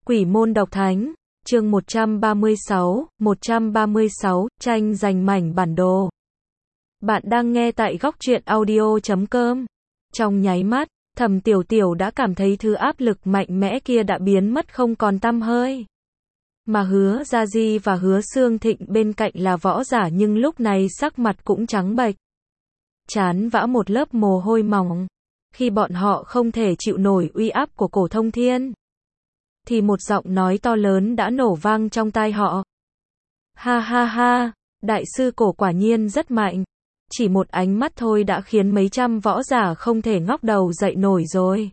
Quỷ môn độc thánh, chương 136, tranh giành mảnh bản đồ. Bạn đang nghe tại góc truyện audio.com. Trong nháy mắt, Thẩm Tiểu Tiểu đã cảm thấy thứ áp lực mạnh mẽ kia đã biến mất không còn tăm hơi. Mà Hứa Gia Di và Hứa Xương Thịnh bên cạnh là võ giả nhưng lúc này sắc mặt cũng trắng bệch. Trán vã một lớp mồ hôi mỏng. Khi bọn họ không thể chịu nổi uy áp của Cổ Thông Thiên, thì một giọng nói to lớn đã nổ vang trong tai họ. Ha ha ha, đại sư Cổ quả nhiên rất mạnh. Chỉ một ánh mắt thôi đã khiến mấy trăm võ giả không thể ngóc đầu dậy nổi rồi.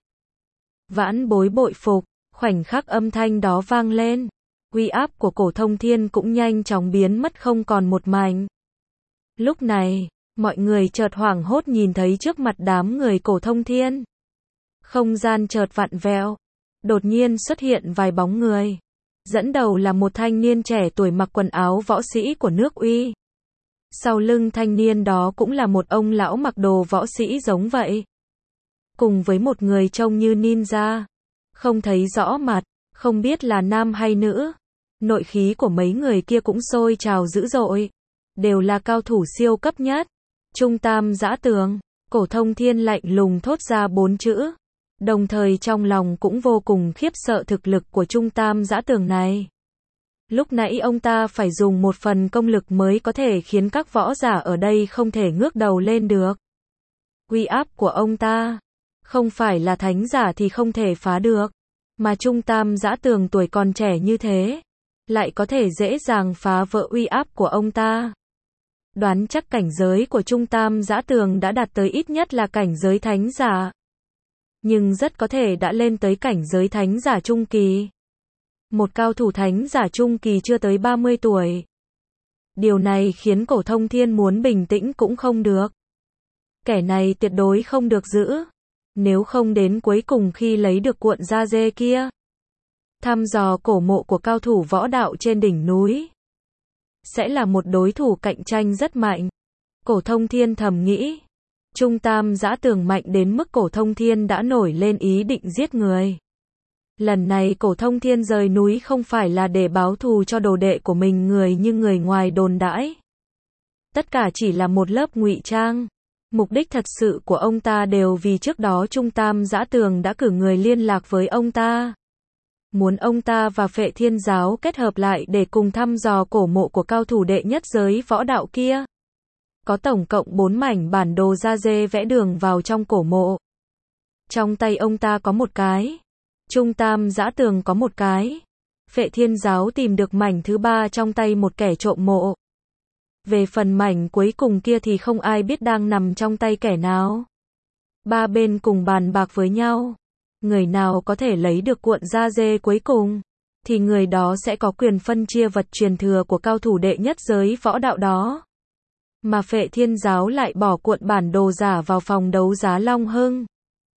Vãn Bối bội phục, khoảnh khắc âm thanh đó vang lên, uy áp của Cổ Thông Thiên cũng nhanh chóng biến mất không còn một mảnh. Lúc này, mọi người chợt hoảng hốt nhìn thấy trước mặt đám người Cổ Thông Thiên. Không gian chợt vặn vẹo, đột nhiên xuất hiện vài bóng người. Dẫn đầu là một thanh niên trẻ tuổi mặc quần áo võ sĩ của nước Uy. Sau lưng thanh niên đó cũng là một ông lão mặc đồ võ sĩ giống vậy. Cùng với một người trông như ninja. Không thấy rõ mặt, không biết là nam hay nữ. Nội khí của mấy người kia cũng sôi trào dữ dội. Đều là cao thủ siêu cấp nhất. Trung Tam Giã Tường, Cổ Thông Thiên lạnh lùng thốt ra 4 chữ. Đồng thời trong lòng cũng vô cùng khiếp sợ thực lực của Trung Tam Giã Tường này. Lúc nãy ông ta phải dùng một phần công lực mới có thể khiến các võ giả ở đây không thể ngước đầu lên được. Uy áp của ông ta, không phải là thánh giả thì không thể phá được. Mà Trung Tam Giã Tường tuổi còn trẻ như thế, lại có thể dễ dàng phá vỡ uy áp của ông ta. Đoán chắc cảnh giới của Trung Tam Giã Tường đã đạt tới ít nhất là cảnh giới thánh giả. Nhưng rất có thể đã lên tới cảnh giới thánh giả trung kỳ. Một cao thủ thánh giả trung kỳ chưa tới 30 tuổi. Điều này khiến Cổ Thông Thiên muốn bình tĩnh cũng không được. Kẻ này tuyệt đối không được giữ. Nếu không đến cuối cùng khi lấy được cuộn da dê kia, thăm dò cổ mộ của cao thủ võ đạo trên đỉnh núi, sẽ là một đối thủ cạnh tranh rất mạnh. Cổ Thông Thiên thầm nghĩ. Trung Tam Giã Tường mạnh đến mức Cổ Thông Thiên đã nổi lên ý định giết người. Lần này Cổ Thông Thiên rời núi không phải là để báo thù cho đồ đệ của mình người như người ngoài đồn đãi. Tất cả chỉ là một lớp ngụy trang. Mục đích thật sự của ông ta đều vì trước đó Trung Tam Giã Tường đã cử người liên lạc với ông ta. Muốn ông ta và Phệ Thiên Giáo kết hợp lại để cùng thăm dò cổ mộ của cao thủ đệ nhất giới võ đạo kia. Có tổng cộng 4 mảnh bản đồ da dê vẽ đường vào trong cổ mộ. Trong tay ông ta có một cái. Trung Tam Giã Tường có một cái. Phệ Thiên Giáo tìm được mảnh thứ 3 trong tay một kẻ trộm mộ. Về phần mảnh cuối cùng kia thì không ai biết đang nằm trong tay kẻ nào. Ba bên cùng bàn bạc với nhau. Người nào có thể lấy được cuộn da dê cuối cùng, thì người đó sẽ có quyền phân chia vật truyền thừa của cao thủ đệ nhất giới võ đạo đó. Mà Phệ Thiên Giáo lại bỏ cuộn bản đồ giả vào phòng đấu giá Long Hưng.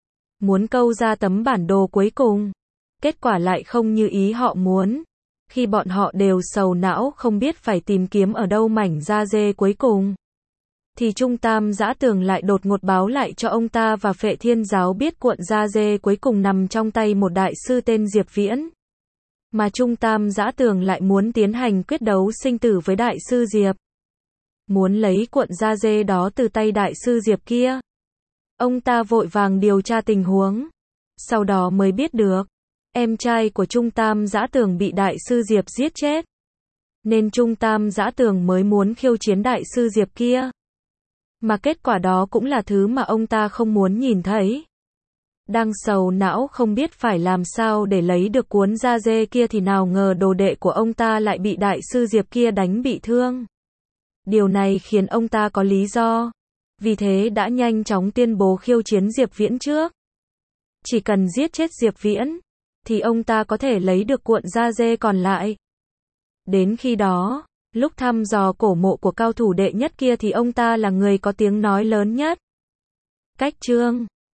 Muốn câu ra tấm bản đồ cuối cùng. Kết quả lại không như ý họ muốn. Khi bọn họ đều sầu não không biết phải tìm kiếm ở đâu mảnh da dê cuối cùng, thì Trung Tam Giã Tường lại đột ngột báo lại cho ông ta và Phệ Thiên Giáo biết cuộn da dê cuối cùng nằm trong tay một đại sư tên Diệp Viễn. Mà Trung Tam Giã Tường lại muốn tiến hành quyết đấu sinh tử với đại sư Diệp. Muốn lấy cuộn da dê đó từ tay đại sư Diệp kia. Ông ta vội vàng điều tra tình huống. Sau đó mới biết được, em trai của Trung Tam Giã Tường bị đại sư Diệp giết chết. Nên Trung Tam Giã Tường mới muốn khiêu chiến đại sư Diệp kia. Mà kết quả đó cũng là thứ mà ông ta không muốn nhìn thấy. Đang sầu não không biết phải làm sao để lấy được cuốn da dê kia thì nào ngờ đồ đệ của ông ta lại bị đại sư Diệp kia đánh bị thương. Điều này khiến ông ta có lý do. Vì thế đã nhanh chóng tuyên bố khiêu chiến Diệp Viễn trước. Chỉ cần giết chết Diệp Viễn, thì ông ta có thể lấy được cuộn da dê còn lại. Đến khi đó, lúc thăm dò cổ mộ của cao thủ đệ nhất kia thì ông ta là người có tiếng nói lớn nhất. Cách chương